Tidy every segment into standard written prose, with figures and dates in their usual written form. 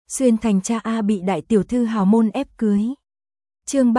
Xuyên thành cha A bị đại tiểu thư hào môn ép cưới. Chương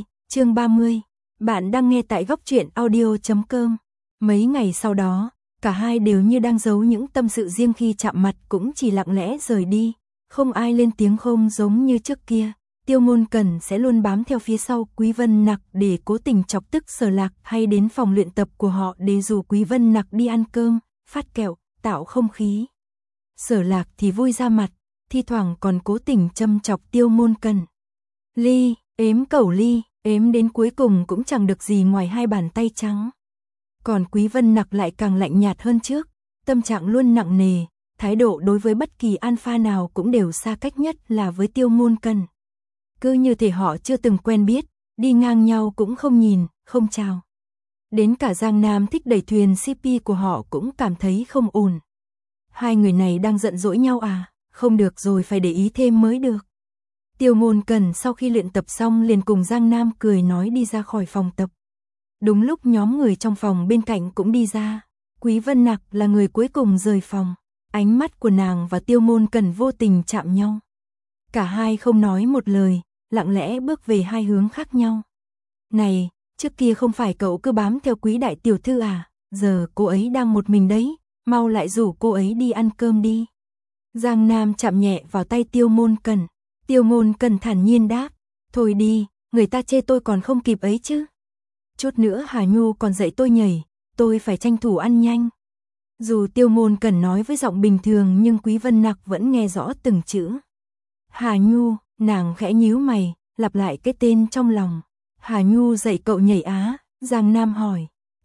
30. Bạn đang nghe tại góc truyện audio.com. Mấy ngày sau đó, cả hai đều như đang giấu những tâm sự riêng, khi chạm mặt cũng chỉ lặng lẽ rời đi, không ai lên tiếng, không giống như trước kia. Tiêu Ngôn Cẩn sẽ luôn bám theo phía sau Quý Vân Nặc để cố tình chọc tức Sở Lạc, hay đến phòng luyện tập của họ để rủ Quý Vân Nặc đi ăn cơm, phát kẹo, tạo không khí. Sở Lạc thì vui ra mặt, thi thoảng còn cố tình châm chọc Tiêu Ngôn Cẩn. Ly, ếm cẩu Ly, ếm đến cuối cùng cũng chẳng được gì ngoài hai bàn tay trắng. Còn Quý Vân Nặc lại càng lạnh nhạt hơn trước, tâm trạng luôn nặng nề, thái độ đối với bất kỳ alpha nào cũng đều xa cách, nhất là với Tiêu Ngôn Cẩn. Cứ như thể họ chưa từng quen biết, đi ngang nhau cũng không nhìn, không chào. Đến cả Giang Nam thích đẩy thuyền CP của họ cũng cảm thấy không ổn. Hai người này đang giận dỗi nhau à? Không được rồi, phải để ý thêm mới được. Tiêu Ngôn Cẩn sau khi luyện tập xong liền cùng Giang Nam cười nói đi ra khỏi phòng tập. Đúng lúc nhóm người trong phòng bên cạnh cũng đi ra, Quý Vân Nặc là người cuối cùng rời phòng. Ánh mắt của nàng và Tiêu Ngôn Cẩn vô tình chạm nhau. Cả hai không nói một lời, lặng lẽ bước về hai hướng khác nhau. Này, trước kia không phải cậu cứ bám theo Quý đại tiểu thư à? Giờ cô ấy đang một mình đấy, mau lại rủ cô ấy đi ăn cơm đi. Giang Nam chạm nhẹ vào tay Tiêu Ngôn Cẩn. Tiêu Ngôn Cẩn thản nhiên đáp, thôi đi, người ta chê tôi còn không kịp ấy chứ. Chút nữa Hà Nhu còn dạy tôi nhảy, tôi phải tranh thủ ăn nhanh. Dù Tiêu Ngôn Cẩn nói với giọng bình thường nhưng Quý Vân Nặc vẫn nghe rõ từng chữ. Hà Nhu, nàng khẽ nhíu mày, lặp lại cái tên trong lòng. Hà Nhu dạy cậu nhảy á? Giang Nam hỏi.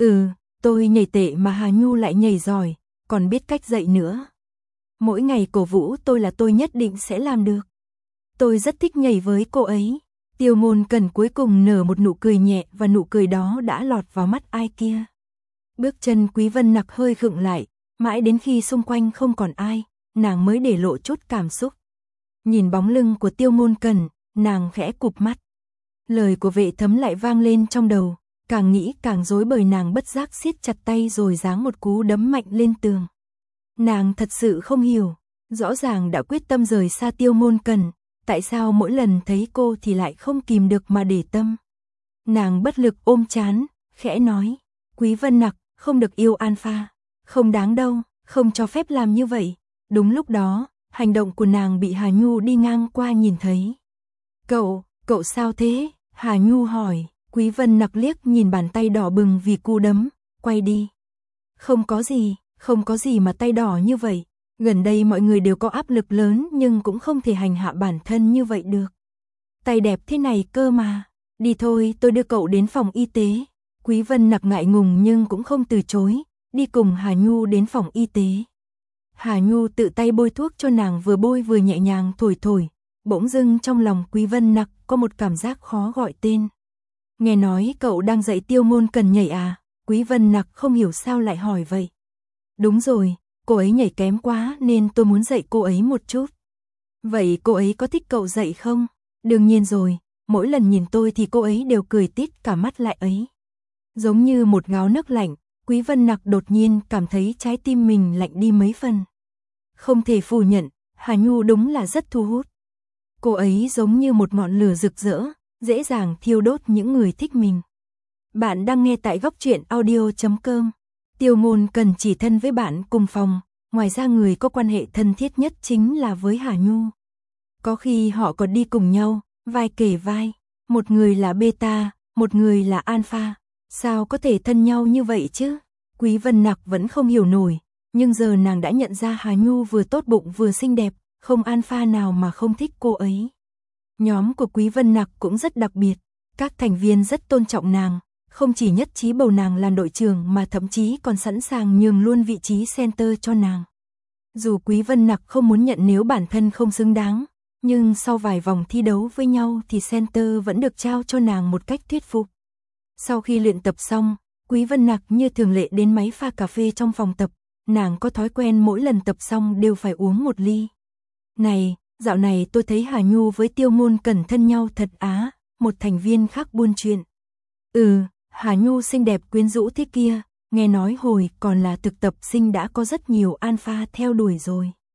Tôi nhảy tệ mà Hà Nhu lại nhảy giỏi, còn biết cách dạy nữa. Mỗi ngày cổ vũ tôi là tôi nhất định sẽ làm được. Tôi rất thích nhảy với cô ấy. Tiêu Ngôn Cẩn cuối cùng nở một nụ cười nhẹ, và nụ cười đó đã lọt vào mắt ai kia. Bước chân Quý Vân Nặc hơi khựng lại, mãi đến khi xung quanh không còn ai, nàng mới để lộ chút cảm xúc. Nhìn bóng lưng của Tiêu Ngôn Cẩn, nàng khẽ cụp mắt. Lời của Vệ Thấm lại vang lên trong đầu, càng nghĩ càng rối bời, nàng bất giác siết chặt tay rồi giáng một cú đấm mạnh lên tường. Nàng thật sự không hiểu, rõ ràng đã quyết tâm rời xa Tiêu Ngôn Cẩn, tại sao mỗi lần thấy cô thì lại không kìm được mà để tâm. Nàng bất lực ôm trán, khẽ nói, Quý Vân Nặc, không được yêu alpha, không đáng đâu, không cho phép làm như vậy. Đúng lúc đó, hành động của nàng bị Hà Nhu đi ngang qua nhìn thấy. Cậu sao thế? Hà Nhu hỏi. Quý Vân Nặc liếc nhìn bàn tay đỏ bừng vì cú đấm, quay đi. Không có gì mà tay đỏ như vậy. Gần đây mọi người đều có áp lực lớn nhưng cũng không thể hành hạ bản thân như vậy được. Tay đẹp thế này cơ mà. Đi thôi, tôi đưa cậu đến phòng y tế. Quý Vân Nặc ngại ngùng nhưng cũng không từ chối, đi cùng Hà Nhu đến phòng y tế. Hà Nhu tự tay bôi thuốc cho nàng, vừa bôi vừa nhẹ nhàng thổi. Bỗng dưng trong lòng Quý Vân Nặc có một cảm giác khó gọi tên. Nghe nói cậu đang dạy Tiêu Ngôn Cẩn nhảy à? Quý Vân Nặc không hiểu sao lại hỏi vậy. Đúng rồi, cô ấy nhảy kém quá nên tôi muốn dạy cô ấy một chút. Vậy cô ấy có thích cậu dạy không? Đương nhiên rồi, mỗi lần nhìn tôi thì cô ấy đều cười tít cả mắt lại ấy. Giống như một gáo nước lạnh, Quý Vân Nặc đột nhiên cảm thấy trái tim mình lạnh đi mấy phần. Không thể phủ nhận, Hà Nhu đúng là rất thu hút. Cô ấy giống như một ngọn lửa rực rỡ, dễ dàng thiêu đốt những người thích mình. Bạn đang nghe tại góc truyện audio.com. Tiêu Ngôn Cẩn chỉ thân với bạn cùng phòng, ngoài ra người có quan hệ thân thiết nhất chính là với Hà Nhu. Có khi họ còn đi cùng nhau, vai kề vai, một người là beta, một người là alpha, sao có thể thân nhau như vậy chứ? Quý Vân Nặc vẫn không hiểu nổi, nhưng giờ nàng đã nhận ra Hà Nhu vừa tốt bụng vừa xinh đẹp, không alpha nào mà không thích cô ấy. Nhóm của Quý Vân Nặc cũng rất đặc biệt, các thành viên rất tôn trọng nàng, không chỉ nhất trí bầu nàng làm đội trưởng mà thậm chí còn sẵn sàng nhường luôn vị trí center cho nàng. Dù Quý Vân Nặc không muốn nhận nếu bản thân không xứng đáng, nhưng sau vài vòng thi đấu với nhau thì center vẫn được trao cho nàng một cách thuyết phục. Sau khi luyện tập xong, Quý Vân Nặc như thường lệ đến máy pha cà phê trong phòng tập, nàng có thói quen mỗi lần tập xong đều phải uống một ly. Này, dạo này tôi thấy Hà Nhu với Tiêu Ngôn Cẩn thân nhau thật á, một thành viên khác buôn chuyện. Hà Nhu xinh đẹp quyến rũ thế kia, nghe nói hồi còn là thực tập sinh đã có rất nhiều alpha theo đuổi rồi.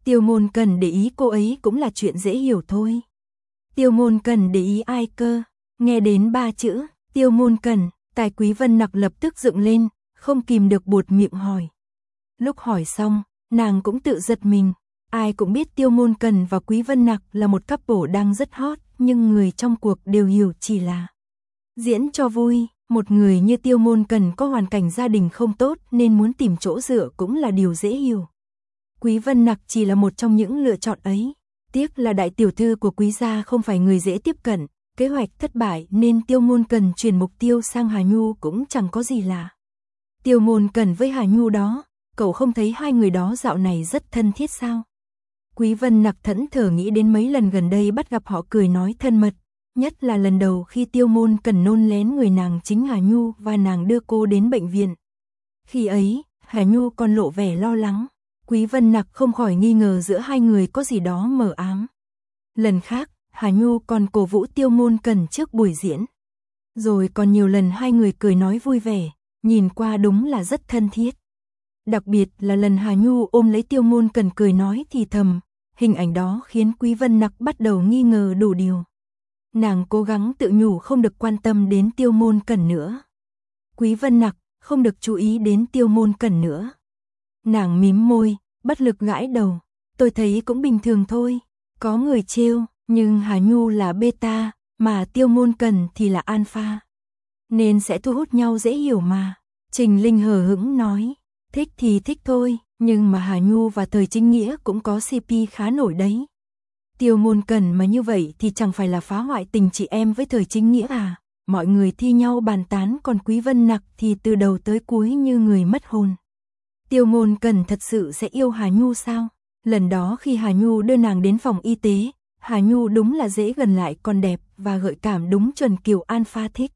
Tiêu Ngôn Cần để ý cô ấy cũng là chuyện dễ hiểu thôi. Tiêu Ngôn Cần để ý ai cơ? Nghe đến 3 chữ, Tiêu Ngôn Cần, tai Quý Vân Nặc lập tức dựng lên, không kìm được buột miệng hỏi. Lúc hỏi xong, nàng cũng tự giật mình. Ai cũng biết Tiêu Ngôn Cần và Quý Vân Nặc là một couple đang rất hot, nhưng người trong cuộc đều hiểu chỉ là diễn cho vui. Một người như Tiêu Ngôn Cần có hoàn cảnh gia đình không tốt nên muốn tìm chỗ dựa cũng là điều dễ hiểu. Quý Vân Nặc chỉ là một trong những lựa chọn ấy. Tiếc là đại tiểu thư của Quý gia không phải người dễ tiếp cận, kế hoạch thất bại nên Tiêu Ngôn Cần chuyển mục tiêu sang Hà Nhu cũng chẳng có gì lạ. Tiêu Ngôn Cần với Hà Nhu đó, cậu không thấy hai người đó dạo này rất thân thiết sao? Quý Vân Nặc thẫn thờ nghĩ đến mấy lần gần đây bắt gặp họ cười nói thân mật, nhất là lần đầu khi Tiêu Ngôn Cần nôn lén người nàng chính Hà Nhu và nàng đưa cô đến bệnh viện. Khi ấy, Hà Nhu còn lộ vẻ lo lắng. Quý Vân Nặc không khỏi nghi ngờ giữa hai người có gì đó mờ ám. Lần khác, Hà Nhu còn cổ vũ Tiêu Ngôn Cần trước buổi diễn. Rồi còn nhiều lần hai người cười nói vui vẻ, nhìn qua đúng là rất thân thiết. Đặc biệt là lần Hà Nhu ôm lấy Tiêu Ngôn Cần cười nói thì thầm, hình ảnh đó khiến Quý Vân Nặc bắt đầu nghi ngờ đủ điều. Nàng cố gắng tự nhủ không được quan tâm đến Tiêu Ngôn Cần nữa. Quý Vân Nặc không được chú ý đến Tiêu Ngôn Cần nữa. Nàng mím môi, bất lực gãi đầu, tôi thấy cũng bình thường thôi, có người trêu, nhưng Hà Nhu là beta, mà Tiêu Ngôn Cần thì là alpha, nên sẽ thu hút nhau dễ hiểu mà. Trình Linh hờ hững nói, thích thì thích thôi, nhưng mà Hà Nhu và Thời Chính Nghĩa cũng có CP khá nổi đấy. Tiêu Ngôn Cần mà như vậy thì chẳng phải là phá hoại tình chị em với Thời Chính Nghĩa à? Mọi người thi nhau bàn tán, còn Quý Vân Nặc thì từ đầu tới cuối như người mất hồn. Tiêu Ngôn Cần thật sự sẽ yêu Hà Nhu sao? Lần đó khi Hà Nhu đưa nàng đến phòng y tế, Hà Nhu đúng là dễ gần lại còn đẹp và gợi cảm, đúng chuẩn kiểu alpha thích.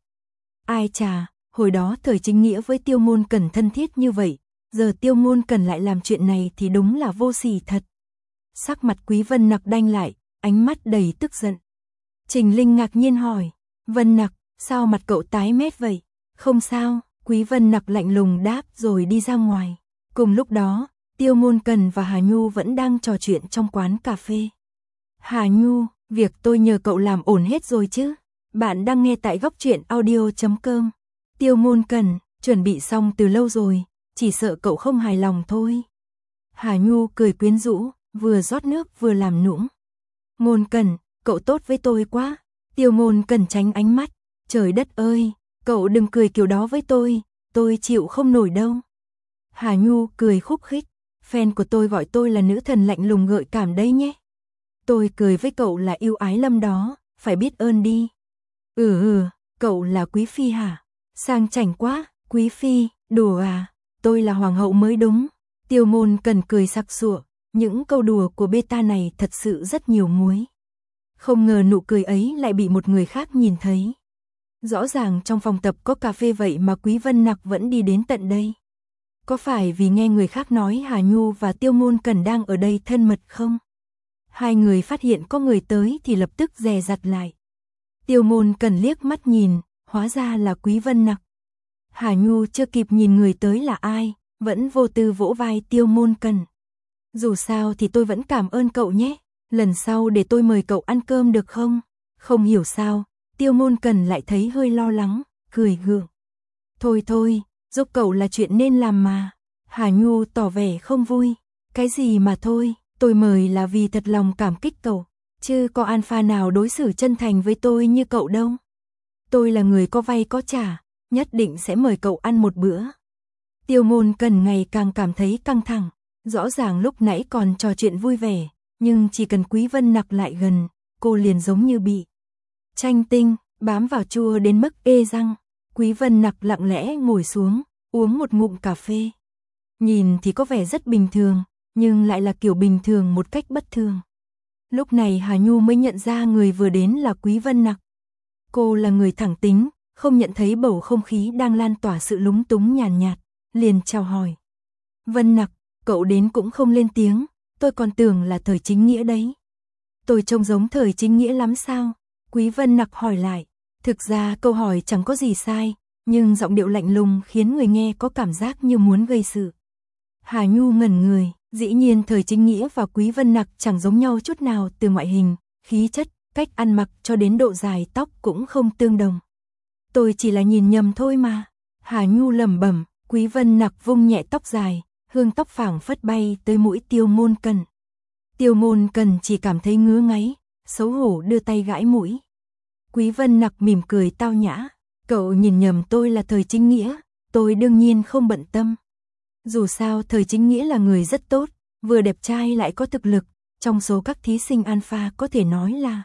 Ai chà, hồi đó Thời Chính Nghĩa với Tiêu Ngôn Cần thân thiết như vậy, giờ Tiêu Ngôn Cần lại làm chuyện này thì đúng là vô sỉ thật. Sắc mặt Quý Vân Nặc đanh lại, ánh mắt đầy tức giận. Trình Linh ngạc nhiên hỏi, Vân Nặc, sao mặt cậu tái mét vậy? Không sao, Quý Vân Nặc lạnh lùng đáp rồi đi ra ngoài. Cùng lúc đó, Tiêu Ngôn Cần và Hà Nhu vẫn đang trò chuyện trong quán cà phê. Hà Nhu, việc tôi nhờ cậu làm ổn hết rồi chứ? Bạn đang nghe tại Góc Truyện Audio.com. Tiêu Ngôn Cần, chuẩn bị xong từ lâu rồi, chỉ sợ cậu không hài lòng thôi. Hà Nhu cười quyến rũ, vừa rót nước vừa làm nũng. Ngôn Cần, cậu tốt với tôi quá. Tiêu Ngôn Cần tránh ánh mắt. Trời đất ơi, cậu đừng cười kiểu đó với tôi chịu không nổi đâu. Hà Nhu cười khúc khích, fan của tôi gọi tôi là nữ thần lạnh lùng gợi cảm đấy nhé. Tôi cười với cậu là yêu ái lâm đó, phải biết ơn đi. Cậu là quý phi hả? Sang chảnh quá, quý phi, đùa à, tôi là hoàng hậu mới đúng. Tiêu Ngôn Cần cười sặc sụa, những câu đùa của beta này thật sự rất nhiều muối. Không ngờ nụ cười ấy lại bị một người khác nhìn thấy. Rõ ràng trong phòng tập có cà phê vậy mà Quý Vân Nặc vẫn đi đến tận đây. Có phải vì nghe người khác nói Hà Nhu và Tiêu Ngôn Cần đang ở đây thân mật không? Hai người phát hiện có người tới thì lập tức dè dặt lại. Tiêu Ngôn Cần liếc mắt nhìn, hóa ra là Quý Vân Nặc. Hà Nhu chưa kịp nhìn người tới là ai, vẫn vô tư vỗ vai Tiêu Ngôn Cần. Dù sao thì tôi vẫn cảm ơn cậu nhé, lần sau để tôi mời cậu ăn cơm được không? Không hiểu sao, Tiêu Ngôn Cần lại thấy hơi lo lắng, cười gượng. Thôi, giúp cậu là chuyện nên làm mà. Hà Nhu tỏ vẻ không vui. Cái gì mà thôi, tôi mời là vì thật lòng cảm kích cậu, chứ có alpha nào đối xử chân thành với tôi như cậu đâu. Tôi là người có vay có trả, nhất định sẽ mời cậu ăn một bữa. Tiêu Ngôn Cần ngày càng cảm thấy căng thẳng, rõ ràng lúc nãy còn trò chuyện vui vẻ, nhưng chỉ cần Quý Vân Nặc lại gần, cô liền giống như bị chanh tinh, bám vào chua đến mức ê răng. Quý Vân Nặc lặng lẽ ngồi xuống, uống một ngụm cà phê. Nhìn thì có vẻ rất bình thường, nhưng lại là kiểu bình thường một cách bất thường. Lúc này Hà Nhu mới nhận ra người vừa đến là Quý Vân Nặc. Cô là người thẳng tính, không nhận thấy bầu không khí đang lan tỏa sự lúng túng nhàn nhạt, liền chào hỏi. Vân Nặc, cậu đến cũng không lên tiếng, tôi còn tưởng là Thời Chính Nghĩa đấy. Tôi trông giống Thời Chính Nghĩa lắm sao? Quý Vân Nặc hỏi lại. Thực ra câu hỏi chẳng có gì sai, nhưng giọng điệu lạnh lùng khiến người nghe có cảm giác như muốn gây sự. Hà Nhu ngẩn người, Dĩ nhiên Thời Chính Nghĩa và Quý Vân Nặc chẳng giống nhau chút nào, từ ngoại hình, khí chất, cách ăn mặc cho đến độ dài tóc cũng không tương đồng. Tôi chỉ là nhìn nhầm thôi mà. Hà Nhu lẩm bẩm. Quý Vân Nặc vung nhẹ tóc dài, hương tóc phảng phất bay tới mũi Tiêu Môn Cần. Tiêu Môn Cần chỉ cảm thấy ngứa ngáy, xấu hổ đưa tay gãi mũi. Quý Vân Nặc mỉm cười tao nhã. Cậu nhìn nhầm tôi là Thời Chính Nghĩa, tôi đương nhiên không bận tâm. Dù sao Thời Chính Nghĩa là người rất tốt, vừa đẹp trai lại có thực lực, trong số các thí sinh alpha có thể nói là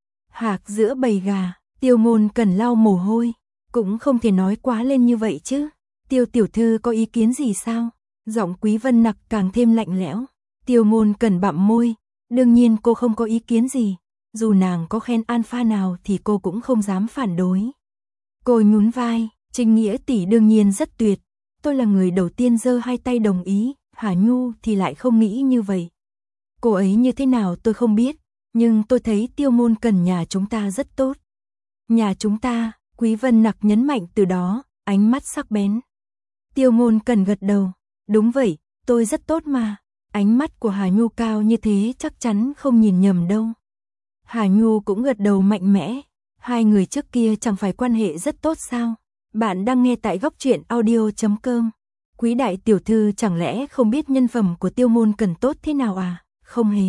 hạc giữa bầy gà. Tiêu Môn Cần lau mồ hôi, cũng không thể nói quá lên như vậy chứ. Tiêu tiểu thư có ý kiến gì sao? Giọng Quý Vân Nặc càng thêm lạnh lẽo. Tiêu Môn Cần bặm môi, đương nhiên cô không có ý kiến gì, dù nàng có khen alpha nào thì cô cũng không dám phản đối. Cô nhún vai, Chính Nghĩa tỷ đương nhiên rất tuyệt, tôi là người đầu tiên giơ hai tay đồng ý, Hà Nhu thì lại không nghĩ như vậy. Cô ấy như thế nào tôi không biết, nhưng tôi thấy Tiêu Môn Cần nhà chúng ta rất tốt. Nhà chúng ta, Quý Vân Nặc nhấn mạnh từ đó, ánh mắt sắc bén. Tiêu Môn Cần gật đầu, đúng vậy, tôi rất tốt mà. Ánh mắt của Hà Nhu cao như thế chắc chắn không nhìn nhầm đâu. Hà Nhu cũng gật đầu mạnh mẽ, hai người trước kia chẳng phải quan hệ rất tốt sao? Bạn đang nghe tại Góc Truyện Audio.com. Quý đại tiểu thư chẳng lẽ không biết nhân phẩm của Tiêu Môn Cần tốt thế nào à? Không hề.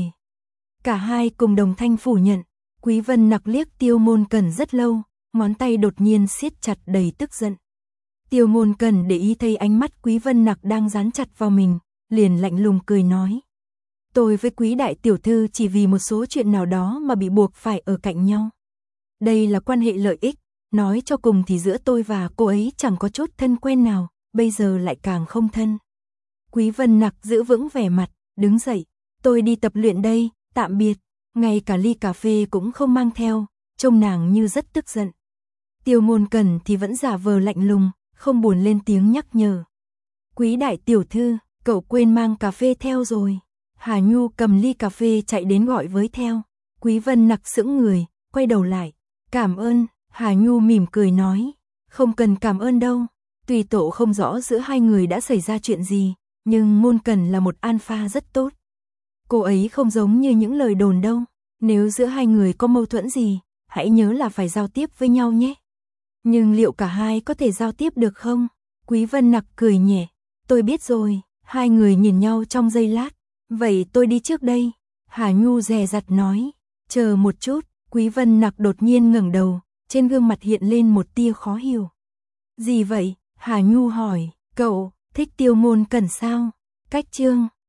Cả hai cùng đồng thanh phủ nhận. Quý Vân Nặc liếc Tiêu Môn Cần rất lâu, ngón tay đột nhiên siết chặt đầy tức giận. Tiêu Môn Cần để ý thấy ánh mắt Quý Vân Nặc đang dán chặt vào mình, liền lạnh lùng cười nói. Tôi với Quý đại tiểu thư chỉ vì một số chuyện nào đó mà bị buộc phải ở cạnh nhau. Đây là quan hệ lợi ích, nói cho cùng thì giữa tôi và cô ấy chẳng có chút thân quen nào, bây giờ lại càng không thân. Quý Vân Nặc giữ vững vẻ mặt, đứng dậy. Tôi đi tập luyện đây, tạm biệt. Ngay cả ly cà phê cũng không mang theo, trông nàng như rất tức giận. Tiêu Môn Cần thì vẫn giả vờ lạnh lùng, không buồn lên tiếng nhắc nhở. Quý đại tiểu thư, cậu quên mang cà phê theo rồi. Hà Nhu cầm ly cà phê chạy đến gọi với theo. Quý Vân Nặc sững người, quay đầu lại. Cảm ơn, Hà Nhu mỉm cười nói. Không cần cảm ơn đâu. Tuy tổ không rõ giữa hai người đã xảy ra chuyện gì, nhưng Môn Cần là một alpha rất tốt. Cô ấy không giống như những lời đồn đâu. Nếu giữa hai người có mâu thuẫn gì, hãy nhớ là phải giao tiếp với nhau nhé. Nhưng liệu cả hai có thể giao tiếp được không? Quý Vân Nặc cười nhẹ. Tôi biết rồi. Hai người nhìn nhau trong giây lát. Vậy tôi đi trước đây. Hà Nhu dè dặt nói. Chờ một chút. Quý Vân Nặc đột nhiên ngẩng đầu, trên gương mặt hiện lên một tia khó hiểu. Gì vậy? Hà Nhu hỏi. Cậu thích Tiêu Môn Cần sao? Cách chương